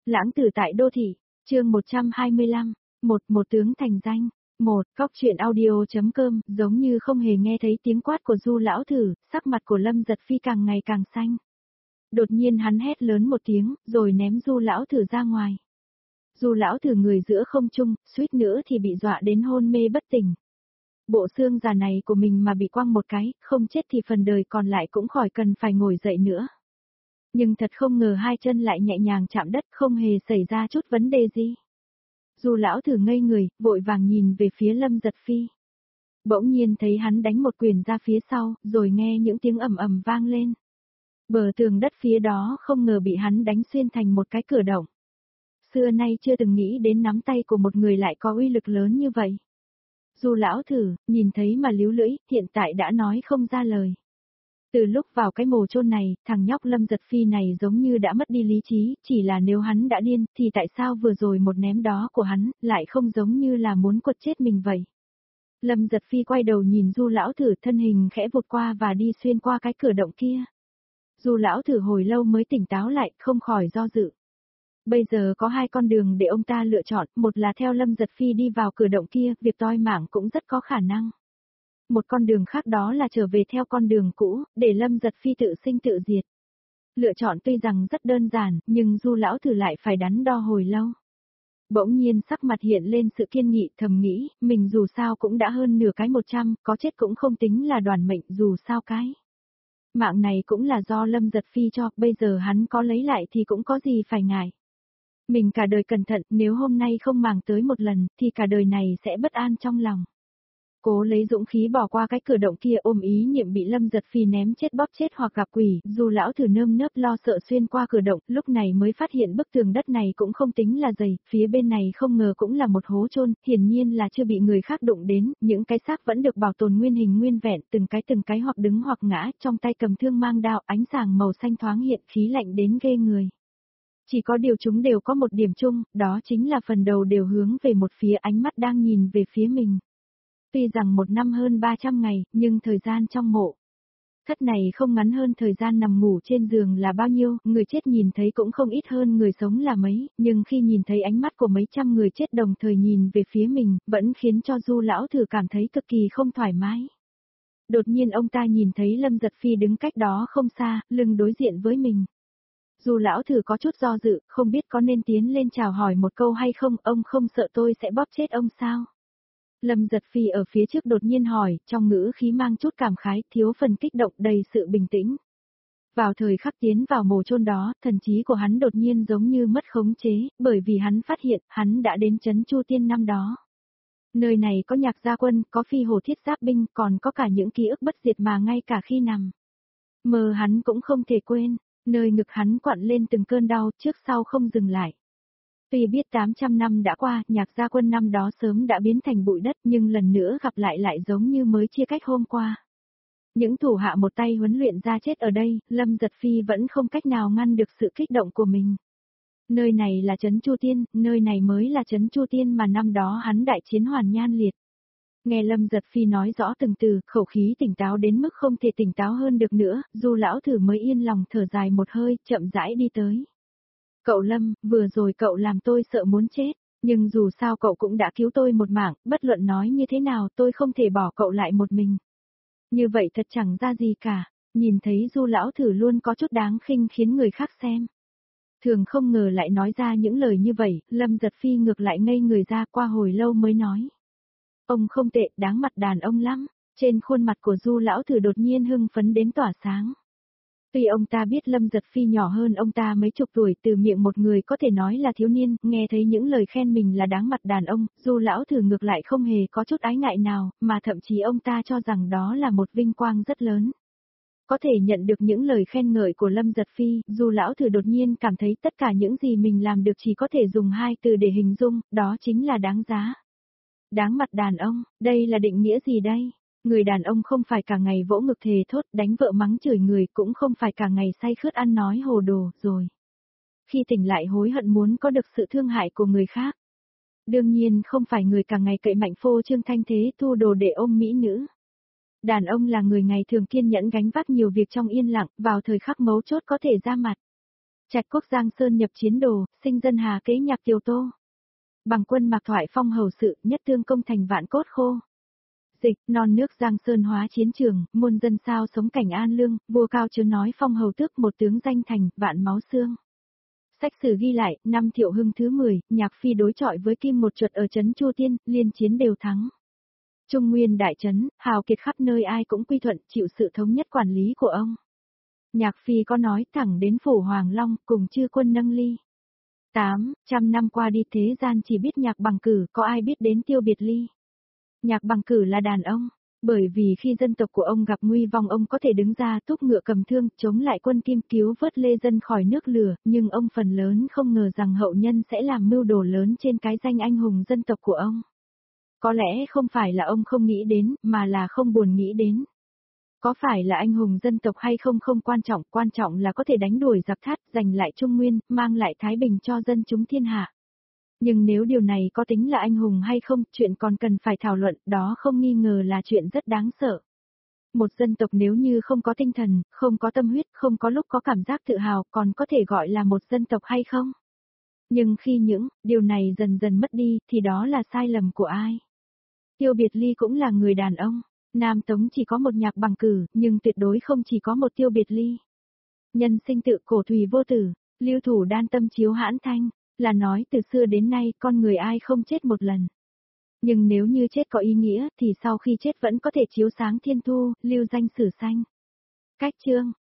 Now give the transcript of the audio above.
Lãng tử tại đô thị, chương 125, một tướng thành danh. Cóc truyện audio.com, giống như không hề nghe thấy tiếng quát của Du lão thử, sắc mặt của Lâm Giật Phi càng ngày càng xanh. Đột nhiên hắn hét lớn một tiếng, rồi ném Du lão thử ra ngoài. Du lão thử người giữa không trung, suýt nữa thì bị dọa đến hôn mê bất tỉnh. Bộ xương già này của mình mà bị quăng một cái, không chết thì phần đời còn lại cũng khỏi cần phải ngồi dậy nữa. Nhưng thật không ngờ hai chân lại nhẹ nhàng chạm đất, không hề xảy ra chút vấn đề gì. Du lão thử ngây người, vội vàng nhìn về phía Lâm Giật Phi. Bỗng nhiên thấy hắn đánh một quyền ra phía sau, rồi nghe những tiếng ầm ầm vang lên. Bờ tường đất phía đó không ngờ bị hắn đánh xuyên thành một cái cửa động. Xưa nay chưa từng nghĩ đến nắm tay của một người lại có uy lực lớn như vậy. Du lão thử, nhìn thấy mà líu lưỡi, hiện tại đã nói không ra lời. Từ lúc vào cái mồ chôn này, thằng nhóc Lâm Giật Phi này giống như đã mất đi lý trí, chỉ là nếu hắn đã điên, thì tại sao vừa rồi một ném đó của hắn, lại không giống như là muốn quật chết mình vậy. Lâm Giật Phi quay đầu nhìn Du lão thử, thân hình khẽ vụt qua và đi xuyên qua cái cửa động kia. Du lão thử hồi lâu mới tỉnh táo lại, không khỏi do dự. Bây giờ có hai con đường để ông ta lựa chọn, một là theo Lâm Giật Phi đi vào cửa động kia, việc toi mạng cũng rất có khả năng. Một con đường khác đó là trở về theo con đường cũ, để Lâm Giật Phi tự sinh tự diệt. Lựa chọn tuy rằng rất đơn giản, nhưng Du lão thử lại phải đắn đo hồi lâu. Bỗng nhiên sắc mặt hiện lên sự kiên nghị, thầm nghĩ, mình dù sao cũng đã hơn nửa cái 100, có chết cũng không tính là đoàn mệnh, dù sao cái. Mạng này cũng là do Lâm Giật Phi cho, bây giờ hắn có lấy lại thì cũng có gì phải ngại. Mình cả đời cẩn thận, nếu hôm nay không màng tới một lần, thì cả đời này sẽ bất an trong lòng. Cố lấy dũng khí bỏ qua cái cửa động kia, ôm ý niệm bị Lâm Giật Phi ném chết bóp chết hoặc gặp quỷ, Du lão thử nơm nớp lo sợ xuyên qua cửa động, lúc này mới phát hiện bức tường đất này cũng không tính là dày, phía bên này không ngờ cũng là một hố chôn, hiển nhiên là chưa bị người khác đụng đến, những cái xác vẫn được bảo tồn nguyên hình nguyên vẹn, từng cái hoặc đứng hoặc ngã, trong tay cầm thương mang đao, ánh sáng màu xanh thoáng hiện, khí lạnh đến ghê người. Chỉ có điều chúng đều có một điểm chung, đó chính là phần đầu đều hướng về một phía, ánh mắt đang nhìn về phía mình. Tuy rằng một năm hơn 300 ngày, nhưng thời gian trong mộ thất này không ngắn hơn thời gian nằm ngủ trên giường là bao nhiêu, người chết nhìn thấy cũng không ít hơn người sống là mấy, nhưng khi nhìn thấy ánh mắt của mấy trăm người chết đồng thời nhìn về phía mình, vẫn khiến cho Du lão thử cảm thấy cực kỳ không thoải mái. Đột nhiên ông ta nhìn thấy Lâm Giật Phi đứng cách đó không xa, lưng đối diện với mình. Du lão thử có chút do dự, không biết có nên tiến lên chào hỏi một câu hay không, ông không sợ tôi sẽ bóp chết ông sao? Lâm Giật Phi ở phía trước đột nhiên hỏi, trong ngữ khí mang chút cảm khái, thiếu phần kích động, đầy sự bình tĩnh. Vào thời khắc tiến vào mồ chôn đó, thần trí của hắn đột nhiên giống như mất khống chế, bởi vì hắn phát hiện, hắn đã đến trấn Chu Tiên năm đó. Nơi này có Nhạc Gia Quân, có Phi Hồ Thiết Giáp Binh, còn có cả những ký ức bất diệt mà ngay cả khi nằm mơ hắn cũng không thể quên, nơi ngực hắn quặn lên từng cơn đau, trước sau không dừng lại. Tuy biết 800 năm đã qua, Nhạc Gia Quân năm đó sớm đã biến thành bụi đất, nhưng lần nữa gặp lại giống như mới chia cách hôm qua. Những thủ hạ một tay huấn luyện ra chết ở đây, Lâm Giật Phi vẫn không cách nào ngăn được sự kích động của mình. Nơi này là trấn Chu Tiên, nơi này mới là trấn Chu Tiên mà năm đó hắn đại chiến hoàn nhan liệt. Nghe Lâm Giật Phi nói rõ từng từ, khẩu khí tỉnh táo đến mức không thể tỉnh táo hơn được nữa, Du lão thử mới yên lòng thở dài một hơi, chậm rãi đi tới. Cậu Lâm, vừa rồi cậu làm tôi sợ muốn chết, nhưng dù sao cậu cũng đã cứu tôi một mạng, bất luận nói như thế nào tôi không thể bỏ cậu lại một mình. Như vậy thật chẳng ra gì cả, nhìn thấy Du lão thử luôn có chút đáng khinh khiến người khác xem. Thường không ngờ lại nói ra những lời như vậy, Lâm Giật Phi ngược lại ngây người ra, qua hồi lâu mới nói. Ông không tệ, đáng mặt đàn ông lắm, trên khuôn mặt của Du lão thử đột nhiên hưng phấn đến tỏa sáng. Tuy ông ta biết Lâm Giật Phi nhỏ hơn ông ta mấy chục tuổi, từ miệng một người có thể nói là thiếu niên, nghe thấy những lời khen mình là đáng mặt đàn ông, Du lão thử ngược lại không hề có chút ái ngại nào, mà thậm chí ông ta cho rằng đó là một vinh quang rất lớn. Có thể nhận được những lời khen ngợi của Lâm Giật Phi, Du lão thử đột nhiên cảm thấy tất cả những gì mình làm được chỉ có thể dùng hai từ để hình dung, đó chính là đáng giá. Đáng mặt đàn ông, đây là định nghĩa gì đây? Người đàn ông không phải cả ngày vỗ ngực thề thốt, đánh vợ mắng chửi người, cũng không phải cả ngày say khướt ăn nói hồ đồ, rồi khi tỉnh lại hối hận muốn có được sự thương hại của người khác. Đương nhiên không phải người cả ngày cậy mạnh phô trương thanh thế thu đồ để ôm mỹ nữ. Đàn ông là người ngày thường kiên nhẫn gánh vác nhiều việc trong yên lặng, vào thời khắc mấu chốt có thể ra mặt. Trạch quốc Giang Sơn nhập chiến đồ, sinh dân hà kế nhạc Tiều Tô. Bằng quân Mạc Thoại phong hầu sự, nhất tương công thành vạn cốt khô. Dịch, non nước Giang Sơn hóa chiến trường, muôn dân sao sống cảnh an lương, vua cao chớ nói phong hầu tước một tướng danh thành, vạn máu xương. Sách sử ghi lại, năm Thiệu Hưng thứ 10, Nhạc Phi đối chọi với Kim một Chuột ở trấn Chu Tiên, liên chiến đều thắng. Trung Nguyên đại trấn, hào kiệt khắp nơi ai cũng quy thuận, chịu sự thống nhất quản lý của ông. Nhạc Phi có nói thẳng đến phủ Hoàng Long, cùng chư quân nâng ly. 800 năm qua đi thế gian chỉ biết Nhạc Bằng Cử, có ai biết đến Tiêu Biệt Ly. Nhạc Bằng Cử là đàn ông, bởi vì khi dân tộc của ông gặp nguy vong ông có thể đứng ra túc ngựa cầm thương, chống lại quân Kim cứu vớt lê dân khỏi nước lửa, nhưng ông phần lớn không ngờ rằng hậu nhân sẽ làm mưu đồ lớn trên cái danh anh hùng dân tộc của ông. Có lẽ không phải là ông không nghĩ đến, mà là không buồn nghĩ đến. Có phải là anh hùng dân tộc hay không không quan trọng là có thể đánh đuổi giặc thát, giành lại Trung Nguyên, mang lại thái bình cho dân chúng thiên hạ. Nhưng nếu điều này có tính là anh hùng hay không, chuyện còn cần phải thảo luận, đó không nghi ngờ là chuyện rất đáng sợ. Một dân tộc nếu như không có tinh thần, không có tâm huyết, không có lúc có cảm giác tự hào, còn có thể gọi là một dân tộc hay không? Nhưng khi những điều này dần dần mất đi, thì đó là sai lầm của ai? Tiêu Biệt Ly cũng là người đàn ông. Nam Tống chỉ có một Nhạc Bằng Cử, nhưng tuyệt đối không chỉ có một Tiêu Biệt Ly. Nhân sinh tự cổ thủy vô tử, lưu thủ đan tâm chiếu hãn thanh, là nói từ xưa đến nay con người ai không chết một lần. Nhưng nếu như chết có ý nghĩa thì sau khi chết vẫn có thể chiếu sáng thiên thu, lưu danh sử sanh. Cách chương